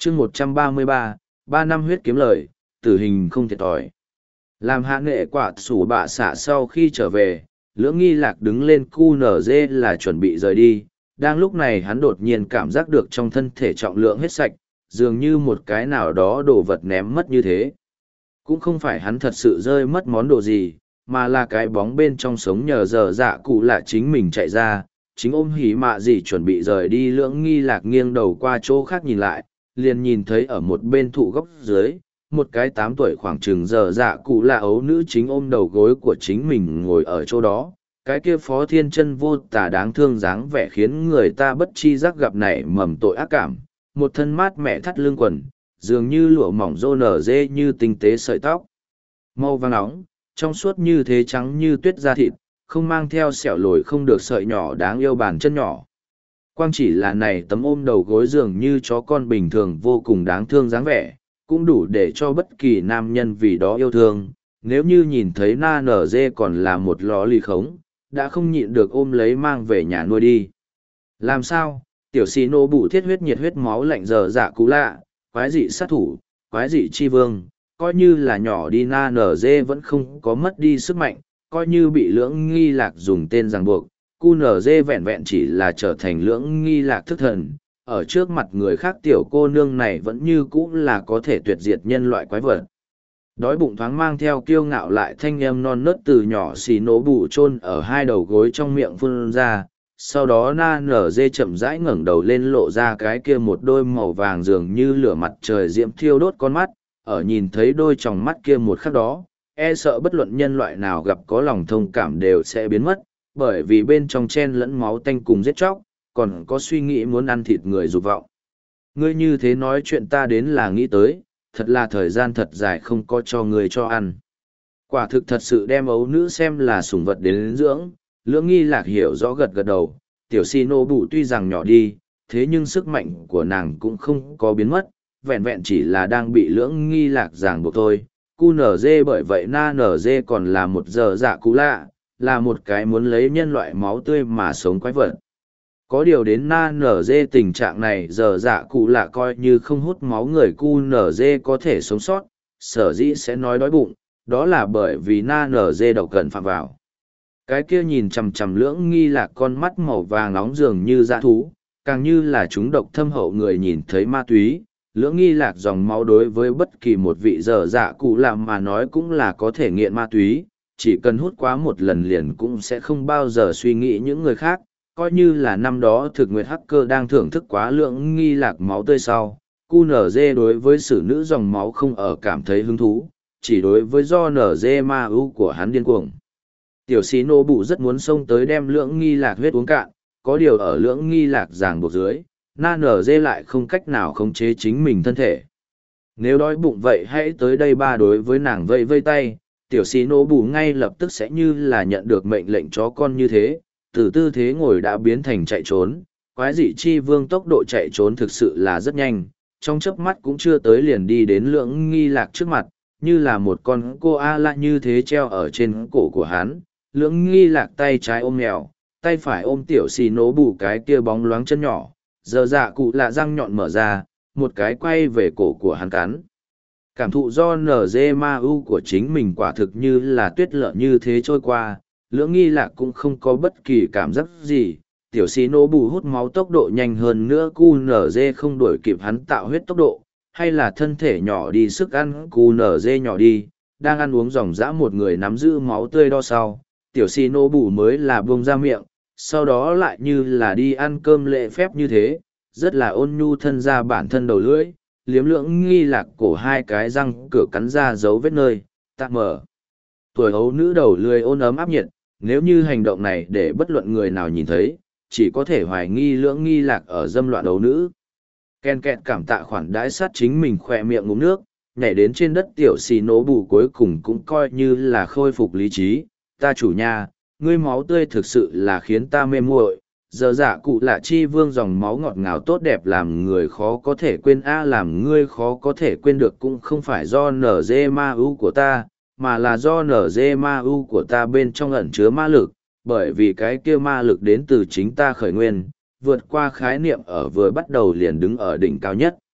chương 133, 3 năm huyết kiếm lời, tử hình không thiệt thòi. Làm hạ nghệ quả sủ bạ xạ sau khi trở về, lưỡng nghi lạc đứng lên cu nở dê là chuẩn bị rời đi. Đang lúc này hắn đột nhiên cảm giác được trong thân thể trọng lượng hết sạch, dường như một cái nào đó đồ vật ném mất như thế. Cũng không phải hắn thật sự rơi mất món đồ gì, mà là cái bóng bên trong sống nhờ giờ dạ cụ lạ chính mình chạy ra, chính ôm hỉ mạ gì chuẩn bị rời đi. Lưỡng nghi lạc nghiêng đầu qua chỗ khác nhìn lại, liền nhìn thấy ở một bên thụ góc dưới, một cái 8 tuổi khoảng chừng giờ dạ cụ lạ ấu nữ chính ôm đầu gối của chính mình ngồi ở chỗ đó. Cái kia phó thiên chân vô tả đáng thương dáng vẻ khiến người ta bất chi giác gặp nảy mầm tội ác cảm. Một thân mát mẻ thắt lưng quần, dường như lụa mỏng rô nở dê như tinh tế sợi tóc. Màu vàng nóng, trong suốt như thế trắng như tuyết da thịt, không mang theo sẹo lồi không được sợi nhỏ đáng yêu bàn chân nhỏ. Quang chỉ là này tấm ôm đầu gối dường như chó con bình thường vô cùng đáng thương dáng vẻ, cũng đủ để cho bất kỳ nam nhân vì đó yêu thương. Nếu như nhìn thấy na nở dê còn là một lò lì khống, đã không nhịn được ôm lấy mang về nhà nuôi đi. Làm sao, tiểu xì nô bụ thiết huyết nhiệt huyết máu lạnh giờ dạ cú lạ, quái dị sát thủ, quái dị chi vương, coi như là nhỏ đi na nở dê vẫn không có mất đi sức mạnh, coi như bị lưỡng nghi lạc dùng tên ràng buộc, cu nở dê vẹn vẹn chỉ là trở thành lưỡng nghi lạc thức thần. Ở trước mặt người khác tiểu cô nương này vẫn như cũ là có thể tuyệt diệt nhân loại quái vật. Đói bụng thoáng mang theo kiêu ngạo lại thanh âm non nớt từ nhỏ xì nổ bụ chôn ở hai đầu gối trong miệng phun ra. Sau đó na nở dê chậm rãi ngẩng đầu lên lộ ra cái kia một đôi màu vàng dường như lửa mặt trời diễm thiêu đốt con mắt. Ở nhìn thấy đôi tròng mắt kia một khắc đó, e sợ bất luận nhân loại nào gặp có lòng thông cảm đều sẽ biến mất, bởi vì bên trong chen lẫn máu tanh cùng giết chóc, còn có suy nghĩ muốn ăn thịt người dục vọng. Ngươi như thế nói chuyện ta đến là nghĩ tới, thật là thời gian thật dài không có cho người cho ăn. Quả thực thật sự đem ấu nữ xem là sủng vật đến dưỡng. Lưỡng nghi lạc hiểu rõ gật gật đầu, tiểu si nô bụ tuy rằng nhỏ đi, thế nhưng sức mạnh của nàng cũng không có biến mất, vẹn vẹn chỉ là đang bị lưỡng nghi lạc ràng buộc thôi. Cu nở dê bởi vậy na nở dê còn là một giờ dạ cú lạ, là một cái muốn lấy nhân loại máu tươi mà sống quái vật. Có điều đến na nở dê tình trạng này giờ dạ cụ lạ coi như không hút máu người cu nở dê có thể sống sót, sở dĩ sẽ nói đói bụng, đó là bởi vì na nở dê độc cần phạm vào. Cái kia nhìn chằm chằm lưỡng nghi lạc con mắt màu vàng nóng dường như dã thú, càng như là chúng độc thâm hậu người nhìn thấy ma túy. Lưỡng nghi lạc dòng máu đối với bất kỳ một vị giờ dạ cụ lạ mà nói cũng là có thể nghiện ma túy, chỉ cần hút quá một lần liền cũng sẽ không bao giờ suy nghĩ những người khác. Coi như là năm đó thực nguyệt hacker đang thưởng thức quá lưỡng nghi lạc máu tươi sau, cu nở dê đối với xử nữ dòng máu không ở cảm thấy hứng thú, chỉ đối với do nở dê ma ưu của hắn điên cuồng. Tiểu xí nô bụ rất muốn xông tới đem lưỡng nghi lạc huyết uống cạn, có điều ở lưỡng nghi lạc ràng buộc dưới, na nở dê lại không cách nào khống chế chính mình thân thể. Nếu đói bụng vậy hãy tới đây ba đối với nàng vây vây tay, tiểu xí nô bụ ngay lập tức sẽ như là nhận được mệnh lệnh chó con như thế, từ tư thế ngồi đã biến thành chạy trốn. Quái dị chi vương tốc độ chạy trốn thực sự là rất nhanh, trong chớp mắt cũng chưa tới liền đi đến lưỡng nghi lạc trước mặt, như là một con cô a-la như thế treo ở trên cổ của hắn. Lưỡng nghi lạc tay trái ôm mèo, tay phải ôm tiểu xì nổ bù cái kia bóng loáng chân nhỏ, giờ dạ cụ lạ răng nhọn mở ra, một cái quay về cổ của hắn cắn. Cảm thụ do nz ma u của chính mình quả thực như là tuyết lợ như thế trôi qua, lưỡng nghi lạc cũng không có bất kỳ cảm giác gì. Tiểu xì nổ bù hút máu tốc độ nhanh hơn nữa cu nz không đuổi kịp hắn tạo huyết tốc độ, hay là thân thể nhỏ đi sức ăn cu nz nhỏ đi, đang ăn uống dòng dã một người nắm giữ máu tươi đo sau, tiểu xì nổ bù mới là buông ra miệng, sau đó lại như là đi ăn cơm lễ phép như thế, rất là ôn nhu thân ra bản thân đầu lưỡi, liếm lưỡng nghi lạc cổ hai cái răng cửa cắn ra dấu vết nơi, tạm mở. Tuổi ấu nữ đầu lưỡi ôn ấm áp nhiệt, nếu như hành động này để bất luận người nào nhìn thấy, chỉ có thể hoài nghi lưỡng nghi lạc ở dâm loạn ấu nữ. Ken kẹt cảm tạ khoản đãi sát chính mình khỏe miệng ngụm nước, nhảy đến trên đất tiểu xì nổ bù cuối cùng cũng coi như là khôi phục lý trí. Ta chủ nhà, ngươi máu tươi thực sự là khiến ta mê muội. Giờ dạ cụ lạ chi vương dòng máu ngọt ngào tốt đẹp làm người khó có thể quên làm ngươi khó có thể quên được cũng không phải do nở dê ma u của ta, mà là do nở dê ma u của ta bên trong ẩn chứa ma lực, bởi vì cái kia ma lực đến từ chính ta khởi nguyên, vượt qua khái niệm ở vừa bắt đầu liền đứng ở đỉnh cao nhất.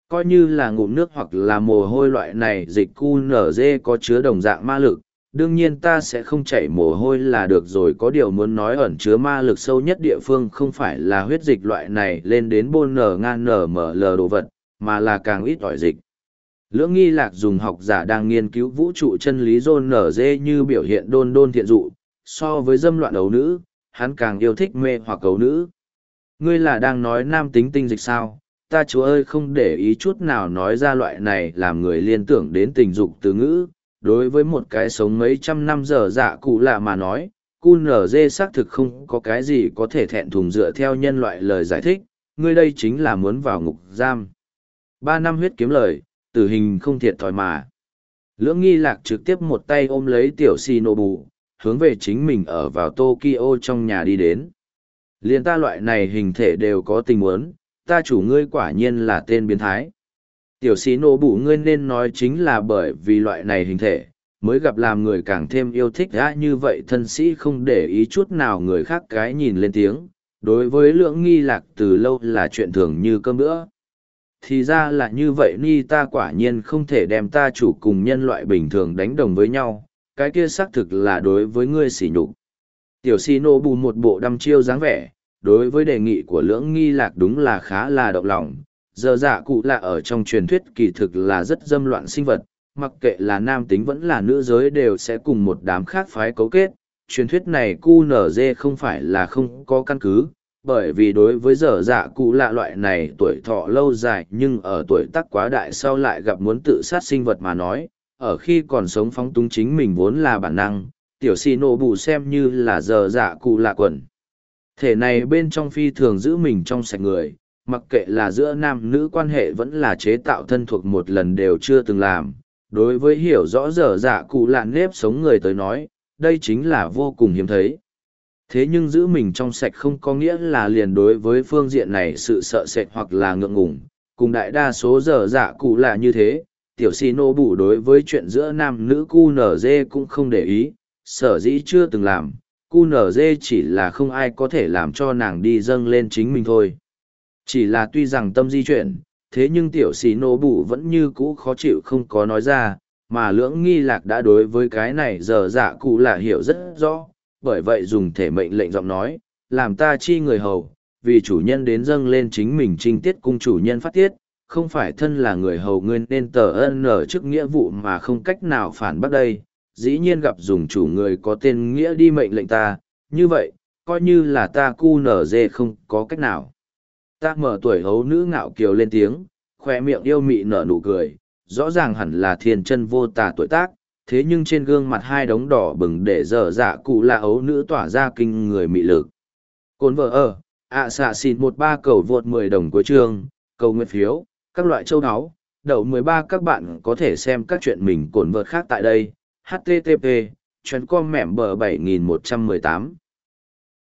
Coi như là ngụm nước hoặc là mồ hôi loại này dịch QNZ có chứa đồng dạng ma lực, đương nhiên ta sẽ không chảy mồ hôi là được rồi, có điều muốn nói ẩn chứa ma lực sâu nhất địa phương không phải là huyết dịch loại này lên đến bôn nở ngan nở mở lờ đồ vật, mà là càng ít ỏi dịch. Lưỡng nghi lạc dùng học giả đang nghiên cứu vũ trụ chân lý dôn nở dê như biểu hiện đôn đôn thiện dụ, so với dâm loạn ấu nữ, hắn càng yêu thích mê hoặc ấu nữ. Ngươi là đang nói nam tính tinh dịch sao? Ta chúa ơi không để ý chút nào nói ra loại này làm người liên tưởng đến tình dục từ ngữ. Đối với một cái sống mấy trăm năm giờ dạ cụ lạ mà nói, QNZ xác thực không có cái gì có thể thẹn thùng dựa theo nhân loại lời giải thích, ngươi đây chính là muốn vào ngục giam. 3 năm huyết kiếm lời, tử hình không thiệt thòi mà. Lưỡng nghi lạc trực tiếp một tay ôm lấy tiểu Shinobu, hướng về chính mình ở vào Tokyo trong nhà đi đến. Liên ta loại này hình thể đều có tình huống, ta chủ ngươi quả nhiên là tên biến thái. Tiểu sĩ nổ bụ ngươi nên nói chính là bởi vì loại này hình thể, mới gặp làm người càng thêm yêu thích ra như vậy thân sĩ không để ý chút nào người khác cái nhìn lên tiếng. Đối với lưỡng nghi lạc từ lâu là chuyện thường như cơm bữa. Thì ra là như vậy ni ta quả nhiên không thể đem ta chủ cùng nhân loại bình thường đánh đồng với nhau, cái kia xác thực là đối với ngươi sỉ nhục. Tiểu sĩ nổ bù một bộ đăm chiêu dáng vẻ, đối với đề nghị của lưỡng nghi lạc đúng là khá là động lòng. Giờ dạ cụ là ở trong truyền thuyết kỳ thực là rất dâm loạn sinh vật, mặc kệ là nam tính vẫn là nữ giới đều sẽ cùng một đám khác phái cấu kết. Truyền thuyết này QNZ không phải là không có căn cứ, bởi vì đối với giờ dạ cụ lạ loại này tuổi thọ lâu dài nhưng ở tuổi tác quá đại sau lại gặp muốn tự sát sinh vật mà nói, ở khi còn sống phóng túng chính mình vốn là bản năng, tiểu xì nổ bù xem như là giờ dạ cụ lạ quần. Thể này bên trong phi thường giữ mình trong sạch người, mặc kệ là giữa nam nữ quan hệ vẫn là chế tạo thân thuộc một lần đều chưa từng làm. Đối với hiểu rõ dở dạ cụ lạ nếp sống người tới nói, đây chính là vô cùng hiếm thấy. Thế nhưng giữ mình trong sạch không có nghĩa là liền đối với phương diện này sự sợ sệt hoặc là ngượng ngùng. Cùng đại đa số dở dạ cụ lạ như thế, tiểu si nô bù đối với chuyện giữa nam nữ QNZ cũng không để ý, sở dĩ chưa từng làm. QNZ chỉ là không ai có thể làm cho nàng đi dâng lên chính mình thôi. Chỉ là tuy rằng tâm di chuyển, thế nhưng tiểu sĩ nô bụ vẫn như cũ khó chịu không có nói ra, mà lưỡng nghi lạc đã đối với cái này giờ dạ cụ là hiểu rất rõ, bởi vậy dùng thể mệnh lệnh giọng nói, làm ta chi người hầu, vì chủ nhân đến dâng lên chính mình trinh tiết cung chủ nhân phát tiết, không phải thân là người hầu ngươi nên tờ ân ở trước nghĩa vụ mà không cách nào phản bác đây, dĩ nhiên gặp dùng chủ người có tên nghĩa đi mệnh lệnh ta, như vậy, coi như là ta QNZ không có cách nào. Ta mở tuổi hấu nữ ngạo kiều lên tiếng, khoe miệng yêu mị nở nụ cười, rõ ràng hẳn là thiên chân vô tà tuổi tác, thế nhưng trên gương mặt hai đống đỏ bừng để dở dạ cụ là ấu nữ tỏa ra kinh người mị lực. Cồn vợ ở, xạ xin 13 cầu vượt 10 đồng cuối chương, cầu nguyện phiếu, các loại châu áo, đậu 13 các bạn có thể xem các chuyện mình cồn vợt khác tại đây, http, chuyến com mẻm bờ 7118.